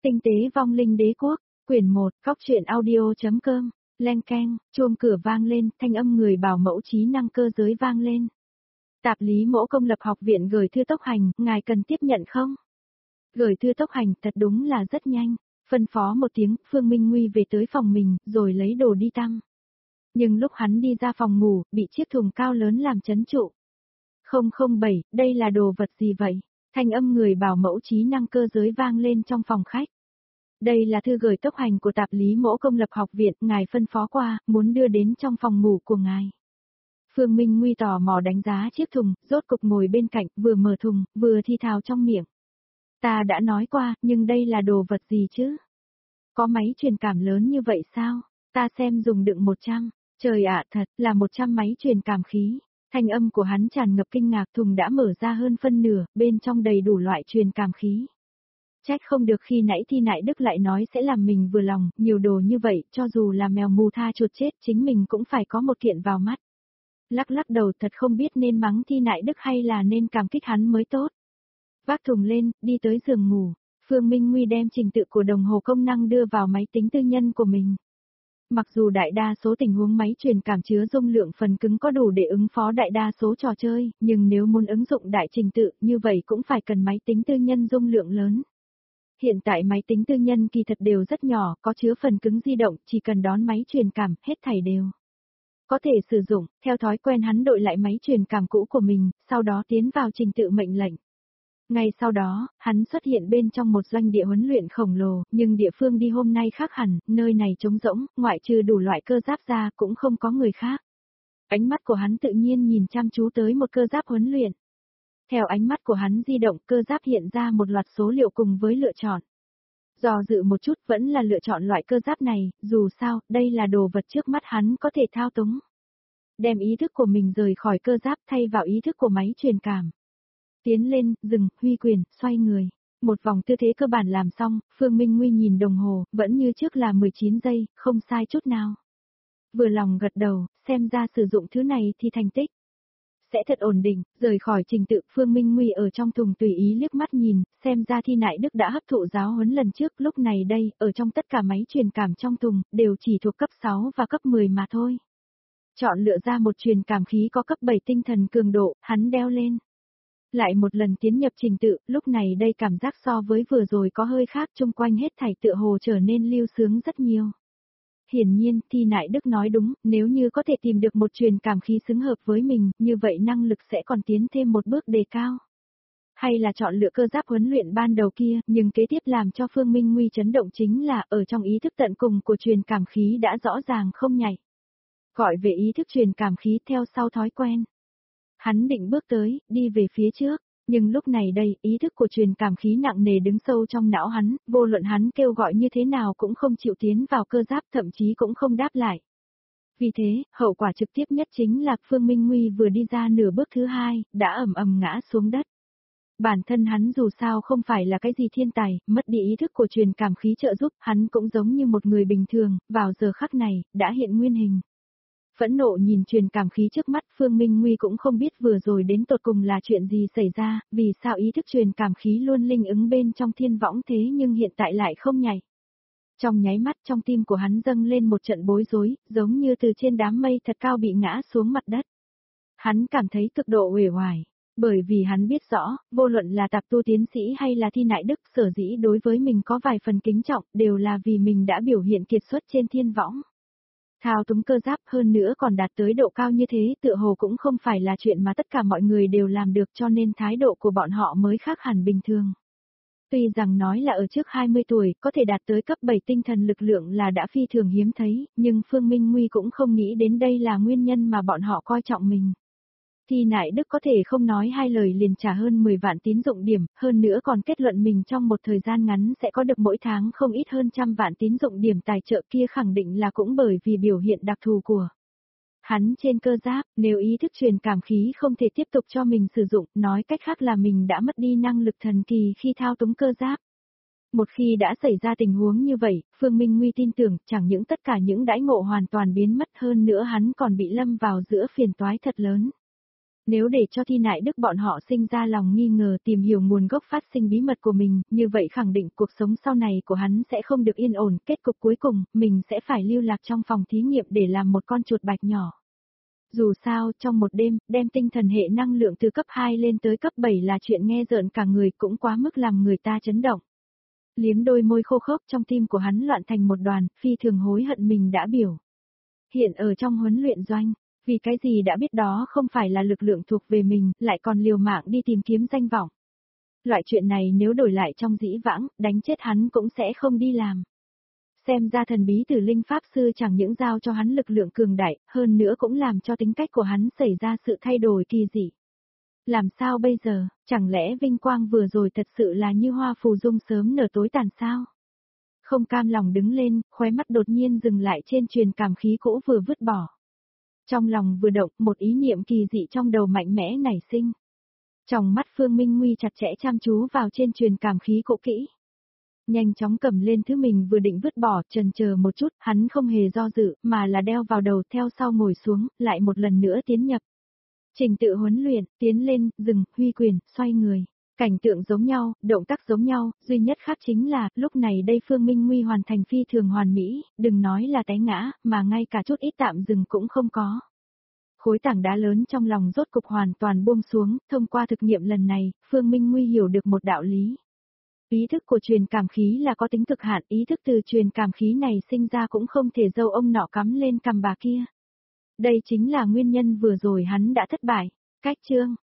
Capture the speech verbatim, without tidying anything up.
Tinh tế vong linh đế quốc, quyển một, cóc truyện audio.com, len keng, chuông cửa vang lên, thanh âm người bảo mẫu trí năng cơ giới vang lên. Tạp lý mỗ công lập học viện gửi thư tốc hành, ngài cần tiếp nhận không? Gửi thư tốc hành thật đúng là rất nhanh, phân phó một tiếng, Phương Minh Nguy về tới phòng mình, rồi lấy đồ đi tăm. Nhưng lúc hắn đi ra phòng ngủ, bị chiếc thùng cao lớn làm chấn trụ. không không bảy, đây là đồ vật gì vậy? Thanh âm người bảo mẫu trí năng cơ giới vang lên trong phòng khách. Đây là thư gửi tốc hành của tạp lý mỗ công lập học viện, ngài phân phó qua, muốn đưa đến trong phòng ngủ của ngài. Phương Minh Nguy tò mò đánh giá chiếc thùng, rốt cục ngồi bên cạnh, vừa mở thùng, vừa thi thào trong miệng. Ta đã nói qua, nhưng đây là đồ vật gì chứ? Có máy truyền cảm lớn như vậy sao? Ta xem dùng đựng một trăm. Trời ạ, thật là một trăm máy truyền cảm khí. Thanh âm của hắn tràn ngập kinh ngạc, thùng đã mở ra hơn phân nửa, bên trong đầy đủ loại truyền cảm khí. Trách không được khi nãy Thi Nại Đức lại nói sẽ làm mình vừa lòng, nhiều đồ như vậy, cho dù là mèo mù tha chuột chết chính mình cũng phải có một kiện vào mắt. Lắc lắc đầu thật không biết nên mắng Thi Nại Đức hay là nên cảm kích hắn mới tốt. Vác thùng lên, đi tới giường ngủ, Phương Minh Nguy đem trình tự của đồng hồ công năng đưa vào máy tính tư nhân của mình. Mặc dù đại đa số tình huống máy truyền cảm chứa dung lượng phần cứng có đủ để ứng phó đại đa số trò chơi, nhưng nếu muốn ứng dụng đại trình tự như vậy cũng phải cần máy tính tư nhân dung lượng lớn. Hiện tại máy tính tư nhân kỳ thật đều rất nhỏ, có chứa phần cứng di động, chỉ cần đón máy truyền cảm, hết thảy đều có thể sử dụng. Theo thói quen hắn đội lại máy truyền cảm cũ của mình, sau đó tiến vào trình tự mệnh lệnh. Ngay sau đó, hắn xuất hiện bên trong một doanh địa huấn luyện khổng lồ, nhưng địa phương đi hôm nay khác hẳn, nơi này trống rỗng, ngoại trừ đủ loại cơ giáp ra cũng không có người khác. Ánh mắt của hắn tự nhiên nhìn chăm chú tới một cơ giáp huấn luyện. Theo ánh mắt của hắn di động, cơ giáp hiện ra một loạt số liệu cùng với lựa chọn. Do dự một chút vẫn là lựa chọn loại cơ giáp này, dù sao, đây là đồ vật trước mắt hắn có thể thao túng. Đem ý thức của mình rời khỏi cơ giáp thay vào ý thức của máy truyền cảm. Tiến lên, dừng, huy quyền, xoay người. Một vòng tư thế cơ bản làm xong, Phương Minh Nguy nhìn đồng hồ, vẫn như trước là mười chín giây, không sai chút nào. Vừa lòng gật đầu, xem ra sử dụng thứ này thì thành tích sẽ thật ổn định, rời khỏi trình tự. Phương Minh Nguy ở trong thùng tùy ý liếc mắt nhìn, xem ra Thi Nại Đức đã hấp thụ giáo huấn lần trước, lúc này đây, ở trong tất cả máy truyền cảm trong thùng, đều chỉ thuộc cấp sáu và cấp mười mà thôi. Chọn lựa ra một truyền cảm khí có cấp bảy tinh thần cường độ, hắn đeo lên. Lại một lần tiến nhập trình tự, lúc này đây cảm giác so với vừa rồi có hơi khác, chung quanh hết thảy tựa hồ trở nên lưu sướng rất nhiều. Hiển nhiên, Thi Nại Đức nói đúng, nếu như có thể tìm được một truyền cảm khí xứng hợp với mình, như vậy năng lực sẽ còn tiến thêm một bước đề cao. Hay là chọn lựa cơ giáp huấn luyện ban đầu kia, nhưng kế tiếp làm cho Phương Minh Nguy chấn động chính là, ở trong ý thức tận cùng của truyền cảm khí đã rõ ràng không nhảy. Gọi về ý thức truyền cảm khí theo sau thói quen. Hắn định bước tới, đi về phía trước, nhưng lúc này đây, ý thức của truyền cảm khí nặng nề đứng sâu trong não hắn, vô luận hắn kêu gọi như thế nào cũng không chịu tiến vào cơ giáp, thậm chí cũng không đáp lại. Vì thế, hậu quả trực tiếp nhất chính là Phương Minh Nguy vừa đi ra nửa bước thứ hai, đã ầm ầm ngã xuống đất. Bản thân hắn dù sao không phải là cái gì thiên tài, mất đi ý thức của truyền cảm khí trợ giúp, hắn cũng giống như một người bình thường, vào giờ khắc này, đã hiện nguyên hình. Phẫn nộ nhìn truyền cảm khí trước mắt, Phương Minh Nguy cũng không biết vừa rồi đến tột cùng là chuyện gì xảy ra, vì sao ý thức truyền cảm khí luôn linh ứng bên trong thiên võng thế nhưng hiện tại lại không nhảy. Trong nháy mắt trong tim của hắn dâng lên một trận bối rối, giống như từ trên đám mây thật cao bị ngã xuống mặt đất. Hắn cảm thấy cực độ uể oải, bởi vì hắn biết rõ, vô luận là tạp tu tiến sĩ hay là Thi Nại Đức sở dĩ đối với mình có vài phần kính trọng, đều là vì mình đã biểu hiện kiệt xuất trên thiên võng. Thao túng cơ giáp hơn nữa còn đạt tới độ cao như thế tựa hồ cũng không phải là chuyện mà tất cả mọi người đều làm được, cho nên thái độ của bọn họ mới khác hẳn bình thường. Tuy rằng nói là ở trước hai mươi tuổi có thể đạt tới cấp bảy tinh thần lực lượng là đã phi thường hiếm thấy, nhưng Phương Minh Nguy cũng không nghĩ đến đây là nguyên nhân mà bọn họ coi trọng mình. Thi Nại Đức có thể không nói hai lời liền trả hơn mười vạn tín dụng điểm, hơn nữa còn kết luận mình trong một thời gian ngắn sẽ có được mỗi tháng không ít hơn trăm vạn tín dụng điểm tài trợ, kia khẳng định là cũng bởi vì biểu hiện đặc thù của hắn trên cơ giáp. Nếu ý thức truyền cảm khí không thể tiếp tục cho mình sử dụng, nói cách khác là mình đã mất đi năng lực thần kỳ khi thao túng cơ giáp. Một khi đã xảy ra tình huống như vậy, Phương Minh Nguy tin tưởng chẳng những tất cả những đãi ngộ hoàn toàn biến mất, hơn nữa hắn còn bị lâm vào giữa phiền toái thật lớn. Nếu để cho Thi Nại Đức bọn họ sinh ra lòng nghi ngờ tìm hiểu nguồn gốc phát sinh bí mật của mình, như vậy khẳng định cuộc sống sau này của hắn sẽ không được yên ổn, kết cục cuối cùng, mình sẽ phải lưu lạc trong phòng thí nghiệm để làm một con chuột bạch nhỏ. Dù sao, trong một đêm, đem tinh thần hệ năng lượng từ cấp hai lên tới cấp bảy là chuyện nghe rợn cả người cũng quá mức làm người ta chấn động. Liếm đôi môi khô khốc trong tim của hắn loạn thành một đoàn, phi thường hối hận mình đã biểu. Hiện ở trong huấn luyện doanh, vì cái gì đã biết đó không phải là lực lượng thuộc về mình, lại còn liều mạng đi tìm kiếm danh vọng. Loại chuyện này nếu đổi lại trong dĩ vãng, đánh chết hắn cũng sẽ không đi làm. Xem ra thần bí tử linh pháp sư chẳng những giao cho hắn lực lượng cường đại, hơn nữa cũng làm cho tính cách của hắn xảy ra sự thay đổi kỳ dị. Làm sao bây giờ, chẳng lẽ vinh quang vừa rồi thật sự là như hoa phù dung sớm nở tối tàn sao? Không cam lòng đứng lên, khóe mắt đột nhiên dừng lại trên truyền cảm khí cũ vừa vứt bỏ. Trong lòng vừa động, một ý niệm kỳ dị trong đầu mạnh mẽ nảy sinh. Trong mắt Phương Minh Nguy chặt chẽ chăm chú vào trên truyền cảm khí cũ kỹ. Nhanh chóng cầm lên thứ mình vừa định vứt bỏ, chần chờ một chút, hắn không hề do dự, mà là đeo vào đầu theo sau ngồi xuống, lại một lần nữa tiến nhập. Trình tự huấn luyện, tiến lên, dừng, huy quyền, xoay người. Cảnh tượng giống nhau, động tác giống nhau, duy nhất khác chính là, lúc này đây Phương Minh Nguy hoàn thành phi thường hoàn mỹ, đừng nói là té ngã, mà ngay cả chút ít tạm dừng cũng không có. Khối tảng đá lớn trong lòng rốt cục hoàn toàn buông xuống, thông qua thực nghiệm lần này, Phương Minh Nguy hiểu được một đạo lý. Ý thức của truyền cảm khí là có tính cực hạn, ý thức từ truyền cảm khí này sinh ra cũng không thể dâu ông nọ cắm lên cằm bà kia. Đây chính là nguyên nhân vừa rồi hắn đã thất bại. Cách chương